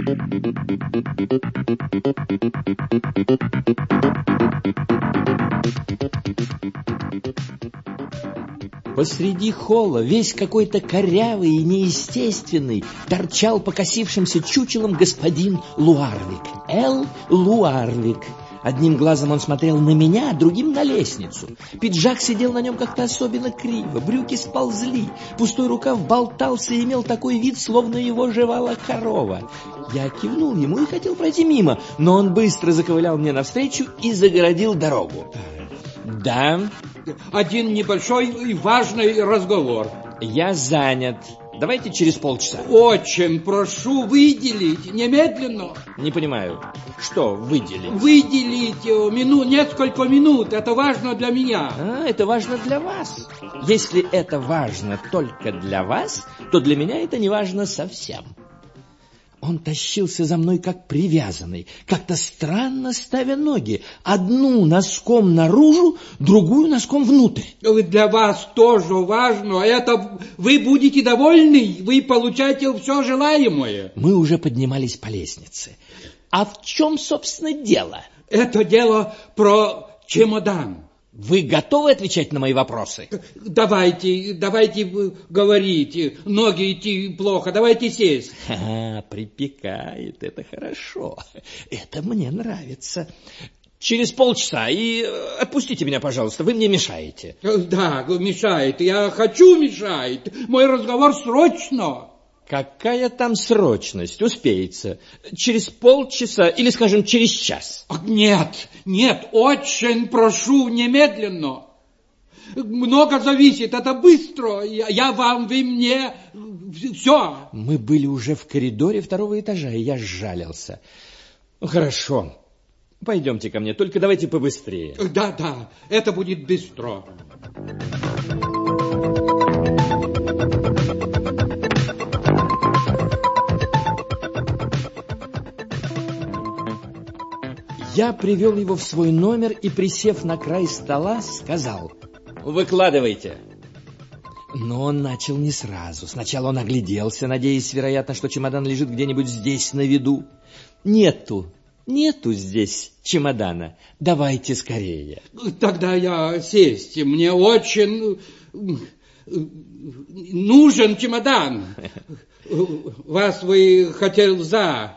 Посреди холла, весь какой-то корявый и неестественный, торчал покосившимся чучелом господин Луарвик. Луарвик. Одним глазом он смотрел на меня, а другим на лестницу. Пиджак сидел на нем как-то особенно криво, брюки сползли, пустой рукав болтался и имел такой вид, словно его жевала корова. Я кивнул ему и хотел пройти мимо, но он быстро заковылял мне навстречу и загородил дорогу. «Да?» «Один небольшой и важный разговор». «Я занят. Давайте через полчаса». «Очень прошу выделить немедленно». «Не понимаю, что выделить?» «Выделить несколько минут. Это важно для меня». Это важно для вас. Если это важно только для вас, то для меня это не важно совсем». Он тащился за мной как привязанный, как-то странно ставя ноги. Одну носком наружу, другую носком внутрь. Для вас тоже важно. Это вы будете довольны, вы получаете все желаемое. Мы уже поднимались по лестнице. А в чем, собственно, дело? Это дело про чемодан. Вы готовы отвечать на мои вопросы? Давайте говорите. Ноги идти плохо, давайте сесть. Припекает, это хорошо. Это мне нравится. Через полчаса, и отпустите меня, пожалуйста, вы мне мешаете. Да, мешает, я хочу мешать. Мой разговор срочно. Какая там срочность? Успеется. Через полчаса или, скажем, через час. Нет, очень прошу немедленно. Много зависит, это быстро. Вы мне все. Мы были уже в коридоре второго этажа, и я сжалился. Хорошо, пойдемте ко мне, только давайте побыстрее. Да, это будет быстро. Я привел его в свой номер и, присев на край стола, сказал: «Выкладывайте». Но он начал не сразу. Сначала он огляделся, надеясь, вероятно, что чемодан лежит где-нибудь здесь на виду. Нету здесь чемодана. Давайте скорее. Тогда я сесть. Мне очень нужен чемодан. Вас вы хотел за...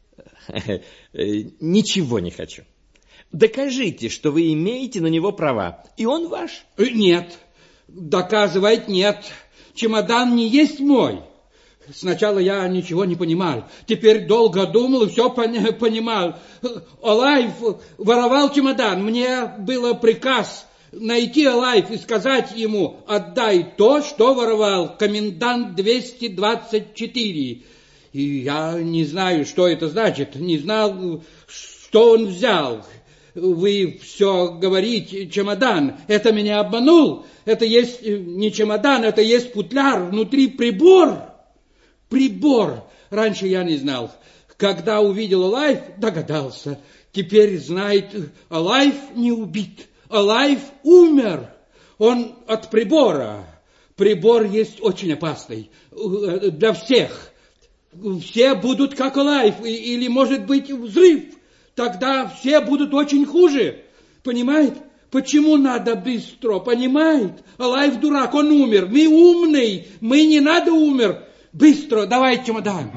Ничего не хочу. Докажите, что вы имеете на него права, и он ваш. Нет, доказывать нет. Чемодан не есть мой. Сначала я ничего не понимал. Теперь долго думал и все понимал. Олайф воровал чемодан. Мне было приказ найти Олайф и сказать ему: отдай то, что воровал комендант 224. И я не знаю, что это значит, не знал, что он взял. Вы все говорите, чемодан. Это меня обманул. Это есть не чемодан, это есть футляр, внутри прибор. Прибор. Раньше я не знал. Когда увидел Олайф, догадался. Теперь знает, Олайф не убит. Олайф умер. Он от прибора. Прибор есть очень опасный для всех. Все будут как Олайф, или, может быть, взрыв. Тогда все будут очень хуже. Понимает? Почему надо быстро? Понимает? Олайф дурак, он умер. Мы умный, мы не надо умер. Быстро, давай чемодан.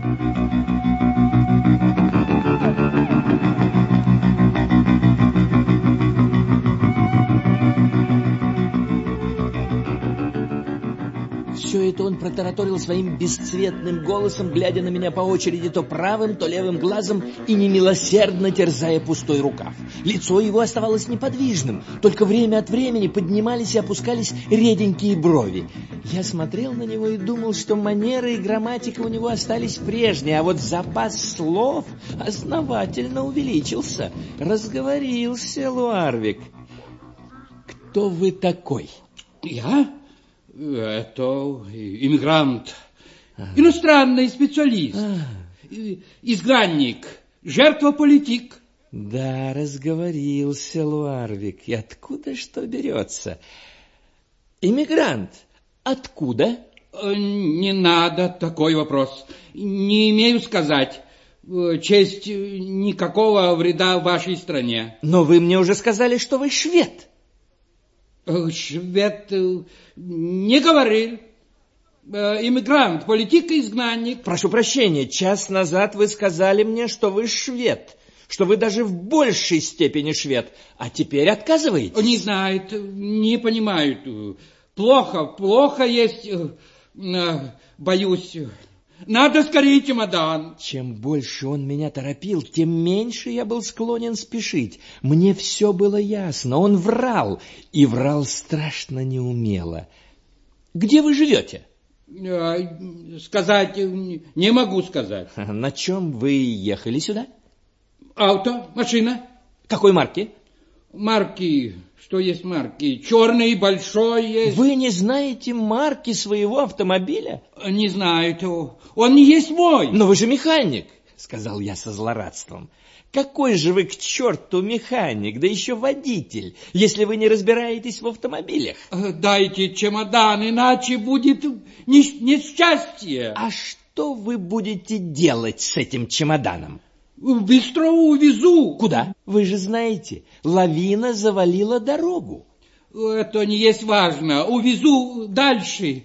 Все это он протараторил своим бесцветным голосом, глядя на меня по очереди то правым, то левым глазом и немилосердно терзая пустой рукав. Лицо его оставалось неподвижным, только время от времени поднимались и опускались реденькие брови. Я смотрел на него и думал, что манеры и грамматика у него остались прежние, а вот запас слов основательно увеличился. Разговорился Луарвик. Кто вы такой? Я? Это иммигрант, иностранный специалист, изгнанник, жертва-политик. Да, разговорился Луарвик. И откуда что берется? Иммигрант, откуда? Не надо такой вопрос. Не имею сказать. честь никакого вреда вашей стране. Но вы мне уже сказали, что вы швед. Швед не говорил. Иммигрант, политик-изгнанник. Прошу прощения, час назад вы сказали мне, что вы швед, что вы даже в большей степени швед, а теперь отказываетесь. Не знает, не понимают. Плохо есть, боюсь. Надо скорее чемодан. Чем больше он меня торопил, тем меньше я был склонен спешить. Мне все было ясно, он врал, и врал страшно неумело. Где вы живете? Сказать не могу сказать. На чем вы ехали сюда? Авто, машина. Какой марки? Марки, что есть марки? Черный, большой есть. Вы не знаете марки своего автомобиля? Не знаю, он не есть мой. Но вы же механик, сказал я со злорадством. Какой же вы к черту механик, да еще водитель, если вы не разбираетесь в автомобилях? Дайте чемодан, иначе будет несчастье. А что вы будете делать с этим чемоданом? В бистро увезу. Куда? Вы же знаете, лавина завалила дорогу. Это не есть важно. Увезу дальше.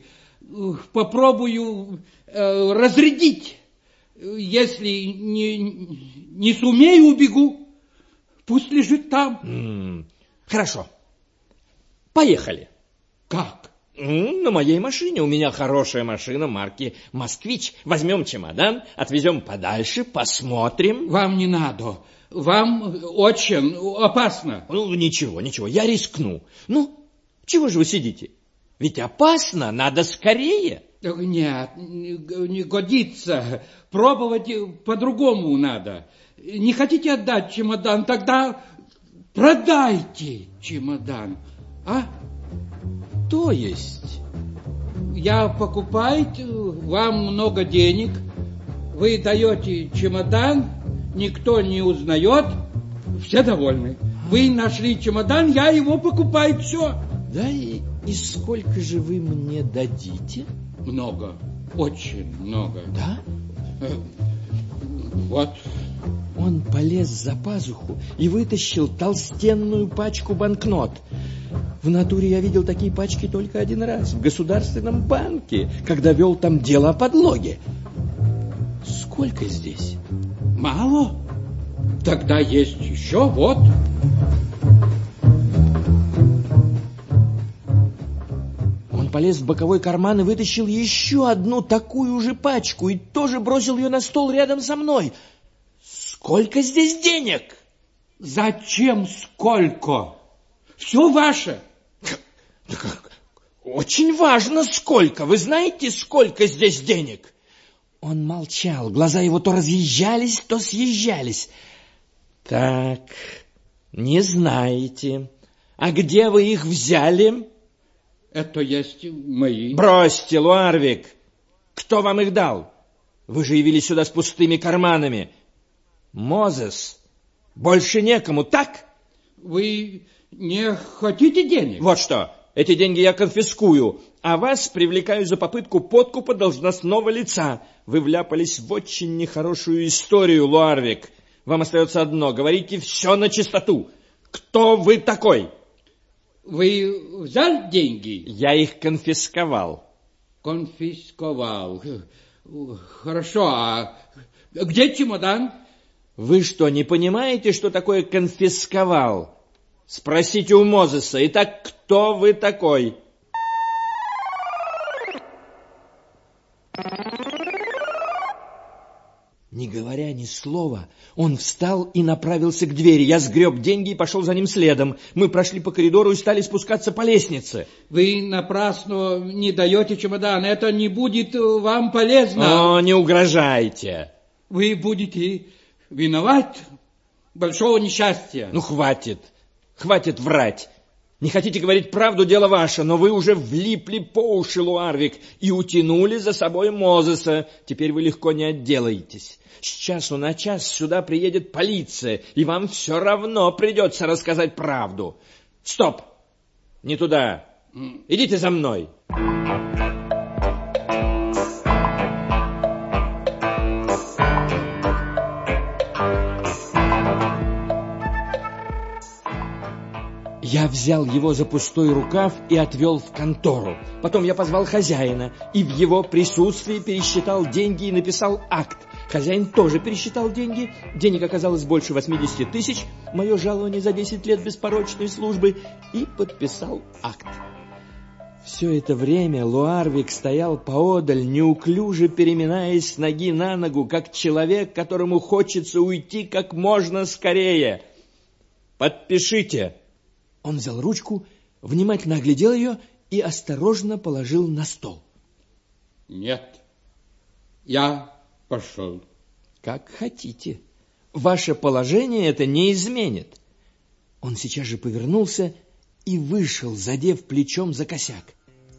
Попробую разрядить. Если не сумею, убегу. Пусть лежит там. Хорошо. Поехали. Как? На моей машине. У меня хорошая машина марки «Москвич». Возьмем чемодан, отвезем подальше, посмотрим. Вам не надо. Вам очень опасно. Ничего, я рискну. Чего же вы сидите? Ведь опасно, надо скорее. Нет, не годится. Пробовать по-другому надо. Не хотите отдать чемодан, тогда продайте чемодан. А? То есть? Я покупаю, вам много денег, вы даете чемодан, никто не узнает, все довольны. Вы нашли чемодан, я его покупаю, все. Да, и сколько же вы мне дадите? Много, очень много. Да? Вот. Он полез за пазуху и вытащил толстенную пачку банкнот. В натуре я видел такие пачки только один раз, в Государственном банке, когда вел там дело о подлоге. Сколько здесь? Мало? Тогда есть еще, вот. Он полез в боковой карман и вытащил еще одну такую же пачку и тоже бросил ее на стол рядом со мной. Сколько здесь денег? Зачем сколько? Все ваше. Очень важно, сколько. Вы знаете, сколько здесь денег? Он молчал. Глаза его то разъезжались, то съезжались. Так, не знаете. А где вы их взяли? Это есть мои. Бросьте, Луарвик. Кто вам их дал? Вы же явились сюда с пустыми карманами. Мозес, больше некому, так? Вы не хотите денег? Вот что, эти деньги я конфискую, а вас привлекаю за попытку подкупа должностного лица. Вы вляпались в очень нехорошую историю, Луарвик. Вам остается одно, говорите все на чистоту. Кто вы такой? Вы взяли деньги? Я их конфисковал. Конфисковал. Хорошо, а где чемодан? Вы что, не понимаете, что такое конфисковал? Спросите у Мозеса. Итак, кто вы такой? Не говоря ни слова, он встал и направился к двери. Я сгреб деньги и пошел за ним следом. Мы прошли по коридору и стали спускаться по лестнице. Вы напрасно не даете чемодан. Это не будет вам полезно. О, не угрожайте. Вы будете виноват большого несчастья. Ну, хватит. Хватит врать. Не хотите говорить правду, дело ваше, но вы уже влипли по уши, Луарвик, и утянули за собой Мозеса. Теперь вы легко не отделаетесь. С часу на час сюда приедет полиция, и вам все равно придется рассказать правду. Стоп! Не туда. Идите за мной. Я взял его за пустой рукав и отвел в контору. Потом я позвал хозяина и в его присутствии пересчитал деньги и написал акт. Хозяин тоже пересчитал деньги. Денег оказалось больше 80 тысяч, мое жалование за 10 лет беспорочной службы, и подписал акт. Все это время Луарвик стоял поодаль, неуклюже переминаясь с ноги на ногу, как человек, которому хочется уйти как можно скорее. «Подпишите!» Он взял ручку, внимательно оглядел ее и осторожно положил на стол. Нет, я пошел. Как хотите. Ваше положение это не изменит. Он сейчас же повернулся и вышел, задев плечом за косяк.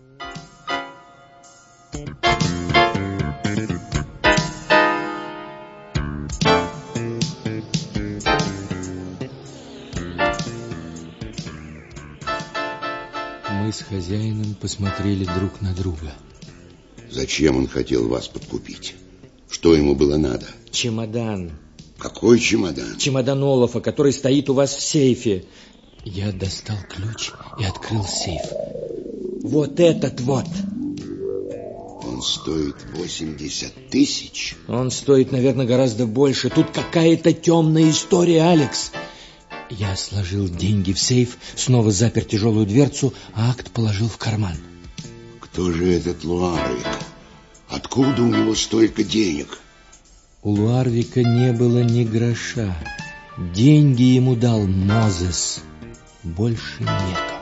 Мы с хозяином посмотрели друг на друга. Зачем он хотел вас подкупить? Что ему было надо? Чемодан. Какой чемодан? Чемодан Олафа, который стоит у вас в сейфе. Я достал ключ и открыл сейф. Вот этот вот. Он стоит 80 тысяч. Он стоит, наверное, гораздо больше. Тут какая-то темная история, Алекс. Я сложил деньги в сейф, снова запер тяжелую дверцу, а акт положил в карман. Кто же этот Луарвик? Откуда у него столько денег? У Луарвика не было ни гроша. Деньги ему дал Мозес. Больше некому.